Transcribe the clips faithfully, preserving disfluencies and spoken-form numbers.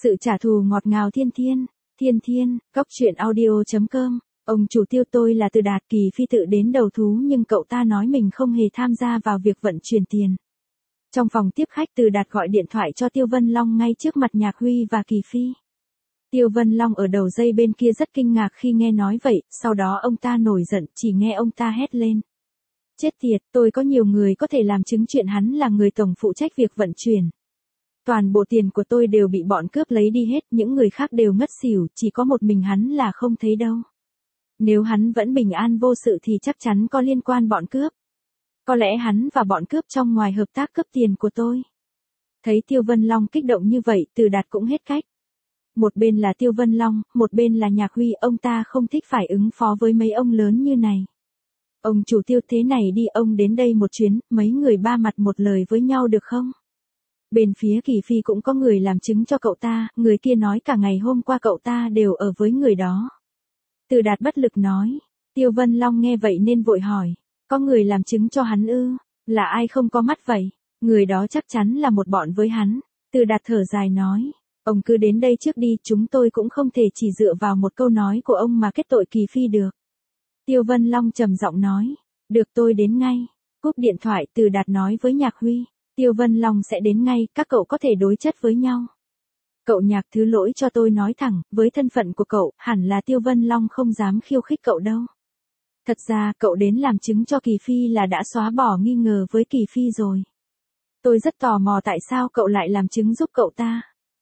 Sự trả thù ngọt ngào thiên thiên, thiên thiên, góc truyện audio.com, ông chủ Tiêu tôi là Từ Đạt. Kỳ Phi tự đến đầu thú nhưng cậu ta nói mình không hề tham gia vào việc vận chuyển tiền. Trong phòng tiếp khách, Từ Đạt gọi điện thoại cho Tiêu Vân Long ngay trước mặt Nhạc Huy và Kỳ Phi. Tiêu Vân Long ở đầu dây bên kia rất kinh ngạc khi nghe nói vậy, sau đó ông ta nổi giận, chỉ nghe ông ta hét lên. Chết tiệt, tôi có nhiều người có thể làm chứng chuyện hắn là người tổng phụ trách việc vận chuyển. Toàn bộ tiền của tôi đều bị bọn cướp lấy đi hết, những người khác đều ngất xỉu, chỉ có một mình hắn là không thấy đâu. Nếu hắn vẫn bình an vô sự thì chắc chắn có liên quan bọn cướp. Có lẽ hắn và bọn cướp trong ngoài hợp tác cướp tiền của tôi. Thấy Tiêu Vân Long kích động như vậy, Từ Đạt cũng hết cách. Một bên là Tiêu Vân Long, một bên là Nhạc Huy, ông ta không thích phải ứng phó với mấy ông lớn như này. Ông chủ Tiêu, thế này đi, ông đến đây một chuyến, mấy người ba mặt một lời với nhau được không? Bên phía Kỳ Phi cũng có người làm chứng cho cậu ta, người kia nói cả ngày hôm qua cậu ta đều ở với người đó. Từ Đạt bất lực nói. Tiêu Vân Long nghe vậy nên vội hỏi. Có người làm chứng cho hắn ư? Là ai không có mắt vậy? Người đó chắc chắn là một bọn với hắn. Từ Đạt thở dài nói. Ông cứ đến đây trước đi, chúng tôi cũng không thể chỉ dựa vào một câu nói của ông mà kết tội Kỳ Phi được. Tiêu Vân Long trầm giọng nói. Được, tôi đến ngay. Cúp điện thoại, Từ Đạt nói với Nhạc Huy. Tiêu Vân Long sẽ đến ngay, các cậu có thể đối chất với nhau. Cậu Nhạc, thứ lỗi cho tôi nói thẳng, với thân phận của cậu, hẳn là Tiêu Vân Long không dám khiêu khích cậu đâu. Thật ra, cậu đến làm chứng cho Kỳ Phi là đã xóa bỏ nghi ngờ với Kỳ Phi rồi. Tôi rất tò mò tại sao cậu lại làm chứng giúp cậu ta.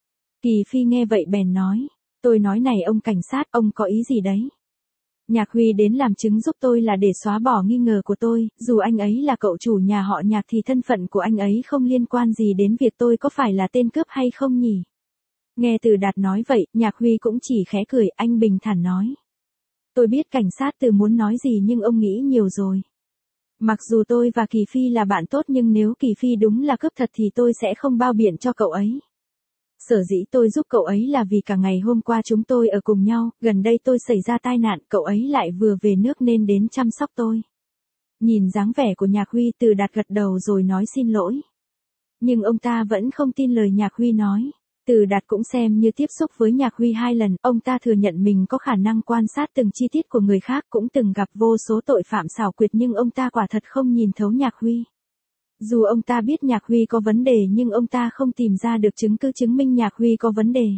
Kỳ Phi nghe vậy bèn nói. Tôi nói này ông cảnh sát, ông có ý gì đấy? Nhạc Huy đến làm chứng giúp tôi là để xóa bỏ nghi ngờ của tôi, dù anh ấy là cậu chủ nhà họ Nhạc thì thân phận của anh ấy không liên quan gì đến việc tôi có phải là tên cướp hay không nhỉ? Nghe Từ Đạt nói vậy, Nhạc Huy cũng chỉ khẽ cười, anh bình thản nói. Tôi biết cảnh sát Từ muốn nói gì nhưng ông nghĩ nhiều rồi. Mặc dù tôi và Kỳ Phi là bạn tốt nhưng nếu Kỳ Phi đúng là cướp thật thì tôi sẽ không bao biện cho cậu ấy. Sở dĩ tôi giúp cậu ấy là vì cả ngày hôm qua chúng tôi ở cùng nhau, gần đây tôi xảy ra tai nạn, cậu ấy lại vừa về nước nên đến chăm sóc tôi. Nhìn dáng vẻ của Nhạc Huy, Từ Đạt gật đầu rồi nói xin lỗi. Nhưng ông ta vẫn không tin lời Nhạc Huy nói. Từ Đạt cũng xem như tiếp xúc với Nhạc Huy hai lần, ông ta thừa nhận mình có khả năng quan sát từng chi tiết của người khác, cũng từng gặp vô số tội phạm xảo quyệt nhưng ông ta quả thật không nhìn thấu Nhạc Huy. Dù ông ta biết Nhạc Huy có vấn đề nhưng ông ta không tìm ra được chứng cứ chứng minh Nhạc Huy có vấn đề.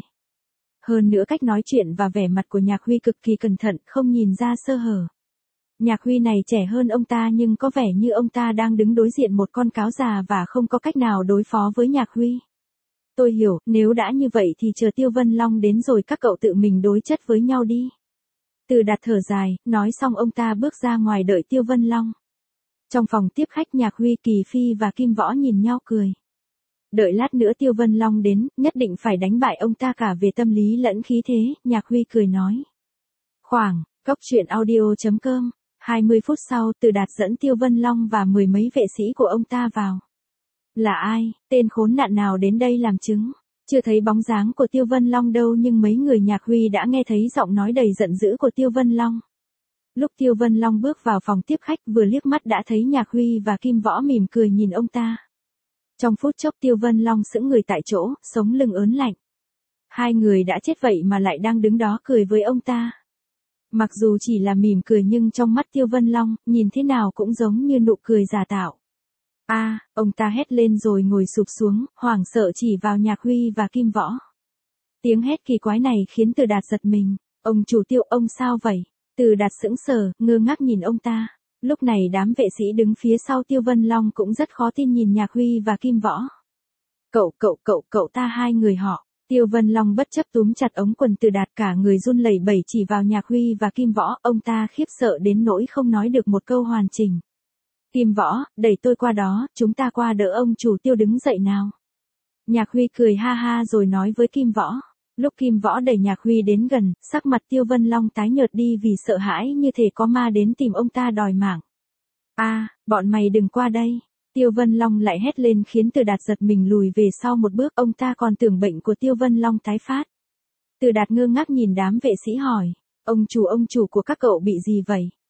Hơn nữa cách nói chuyện và vẻ mặt của Nhạc Huy cực kỳ cẩn thận, không nhìn ra sơ hở. Nhạc Huy này trẻ hơn ông ta nhưng có vẻ như ông ta đang đứng đối diện một con cáo già và không có cách nào đối phó với Nhạc Huy. Tôi hiểu, nếu đã như vậy thì chờ Tiêu Vân Long đến rồi các cậu tự mình đối chất với nhau đi. Từ Đạt thở dài, nói xong ông ta bước ra ngoài đợi Tiêu Vân Long. Trong phòng tiếp khách, Nhạc Huy, Kỳ Phi và Kim Võ nhìn nhau cười. Đợi lát nữa Tiêu Vân Long đến, nhất định phải đánh bại ông ta cả về tâm lý lẫn khí thế, Nhạc Huy cười nói. Khoảng, góc truyện audio.com, hai mươi phút sau, Từ Đạt dẫn Tiêu Vân Long và mười mấy vệ sĩ của ông ta vào. Là ai, tên khốn nạn nào đến đây làm chứng? Chưa thấy bóng dáng của Tiêu Vân Long đâu nhưng mấy người Nhạc Huy đã nghe thấy giọng nói đầy giận dữ của Tiêu Vân Long. Lúc Tiêu Vân Long bước vào phòng tiếp khách vừa liếc mắt đã thấy Nhạc Huy và Kim Võ mỉm cười nhìn ông ta. Trong phút chốc Tiêu Vân Long sững người tại chỗ, sống lưng ớn lạnh. Hai người đã chết vậy mà lại đang đứng đó cười với ông ta. Mặc dù chỉ là mỉm cười nhưng trong mắt Tiêu Vân Long, nhìn thế nào cũng giống như nụ cười giả tạo. A, à, ông ta hét lên rồi ngồi sụp xuống, hoảng sợ chỉ vào Nhạc Huy và Kim Võ. Tiếng hét kỳ quái này khiến Từ Đạt giật mình. Ông chủ Tiêu, ông sao vậy? Từ Đạt sững sờ, ngơ ngác nhìn ông ta. Lúc này đám vệ sĩ đứng phía sau Tiêu Vân Long cũng rất khó tin nhìn Nhạc Huy và Kim Võ. Cậu, cậu, cậu, cậu ta hai người họ. Tiêu Vân Long bất chấp túm chặt ống quần Từ Đạt, cả người run lẩy bẩy chỉ vào Nhạc Huy và Kim Võ, ông ta khiếp sợ đến nỗi không nói được một câu hoàn chỉnh. Kim Võ, đẩy tôi qua đó, chúng ta qua đỡ ông chủ Tiêu đứng dậy nào. Nhạc Huy cười ha ha rồi nói với Kim Võ. Lúc Kim Võ đẩy Nhạc Huy đến gần, sắc mặt Tiêu Vân Long tái nhợt đi vì sợ hãi như thể có ma đến tìm ông ta đòi mạng. A, à, bọn mày đừng qua đây. Tiêu Vân Long lại hét lên khiến Từ Đạt giật mình lùi về sau một bước, ông ta còn tưởng bệnh của Tiêu Vân Long tái phát. Từ Đạt ngơ ngác nhìn đám vệ sĩ hỏi, ông chủ ông chủ của các cậu bị gì vậy?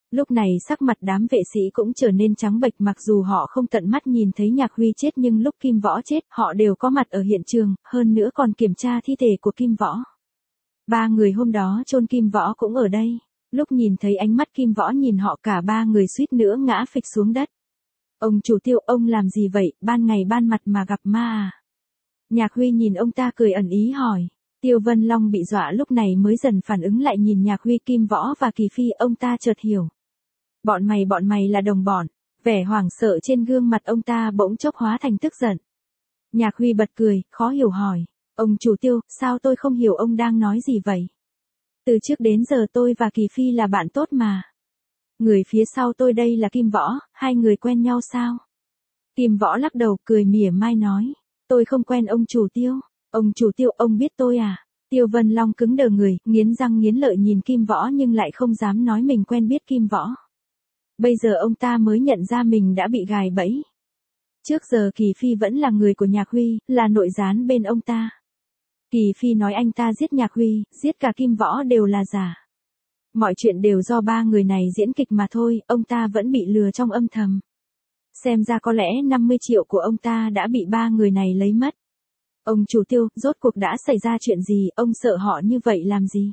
Lúc này sắc mặt đám vệ sĩ cũng trở nên trắng bệch, mặc dù họ không tận mắt nhìn thấy Nhạc Huy chết nhưng lúc Kim Võ chết họ đều có mặt ở hiện trường, hơn nữa còn kiểm tra thi thể của Kim Võ. Ba người hôm đó chôn Kim Võ cũng ở đây. Lúc nhìn thấy ánh mắt Kim Võ nhìn họ, cả ba người suýt nữa ngã phịch xuống đất. Ông chủ Tiêu, ông làm gì vậy, ban ngày ban mặt mà gặp ma à? Nhạc Huy nhìn ông ta cười ẩn ý hỏi. Tiêu Vân Long bị dọa lúc này mới dần phản ứng lại, nhìn Nhạc Huy, Kim Võ và Kỳ Phi, ông ta chợt hiểu. Bọn mày bọn mày là đồng bọn. Vẻ hoảng sợ trên gương mặt ông ta bỗng chốc hóa thành tức giận. Nhạc Huy bật cười, khó hiểu hỏi. Ông chủ Tiêu, sao tôi không hiểu ông đang nói gì vậy? Từ trước đến giờ tôi và Kỳ Phi là bạn tốt mà. Người phía sau tôi đây là Kim Võ, hai người quen nhau sao? Kim Võ lắc đầu cười mỉa mai nói. Tôi không quen ông chủ Tiêu. Ông chủ Tiêu, ông biết tôi à? Tiêu Vân Long cứng đờ người, nghiến răng nghiến lợi nhìn Kim Võ nhưng lại không dám nói mình quen biết Kim Võ. Bây giờ ông ta mới nhận ra mình đã bị gài bẫy. Trước giờ Kỳ Phi vẫn là người của Nhạc Huy, là nội gián bên ông ta. Kỳ Phi nói anh ta giết Nhạc Huy, giết cả Kim Võ đều là giả. Mọi chuyện đều do ba người này diễn kịch mà thôi, ông ta vẫn bị lừa trong âm thầm. Xem ra có lẽ năm mươi triệu của ông ta đã bị ba người này lấy mất. Ông chủ Tiêu, rốt cuộc đã xảy ra chuyện gì, ông sợ họ như vậy làm gì?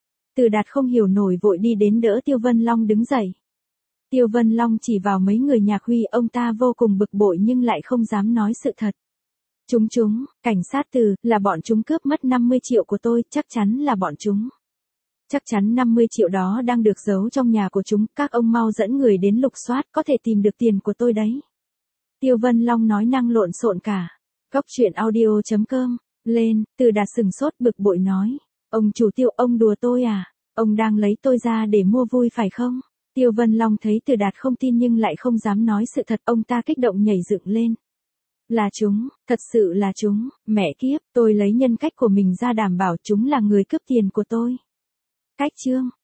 Từ Đạt không hiểu nổi vội đi đến đỡ Tiêu Vân Long đứng dậy. Tiêu Vân Long chỉ vào mấy người Nhạc Huy, ông ta vô cùng bực bội nhưng lại không dám nói sự thật. Chúng chúng, cảnh sát Từ, là bọn chúng cướp mất năm mươi triệu của tôi, chắc chắn là bọn chúng. Chắc chắn năm mươi triệu đó đang được giấu trong nhà của chúng, các ông mau dẫn người đến lục soát, có thể tìm được tiền của tôi đấy. Tiêu Vân Long nói năng lộn xộn cả. Cóc truyện audio chấm com, lên, Từ Đạt sừng sốt bực bội nói. Ông chủ Tiêu, ông đùa tôi à? Ông đang lấy tôi ra để mua vui phải không? Tiêu Vân Long thấy Từ Đạt không tin nhưng lại không dám nói sự thật, ông ta kích động nhảy dựng lên. Là chúng, thật sự là chúng, mẹ kiếp, tôi lấy nhân cách của mình ra đảm bảo chúng là người cướp tiền của tôi. Cách chương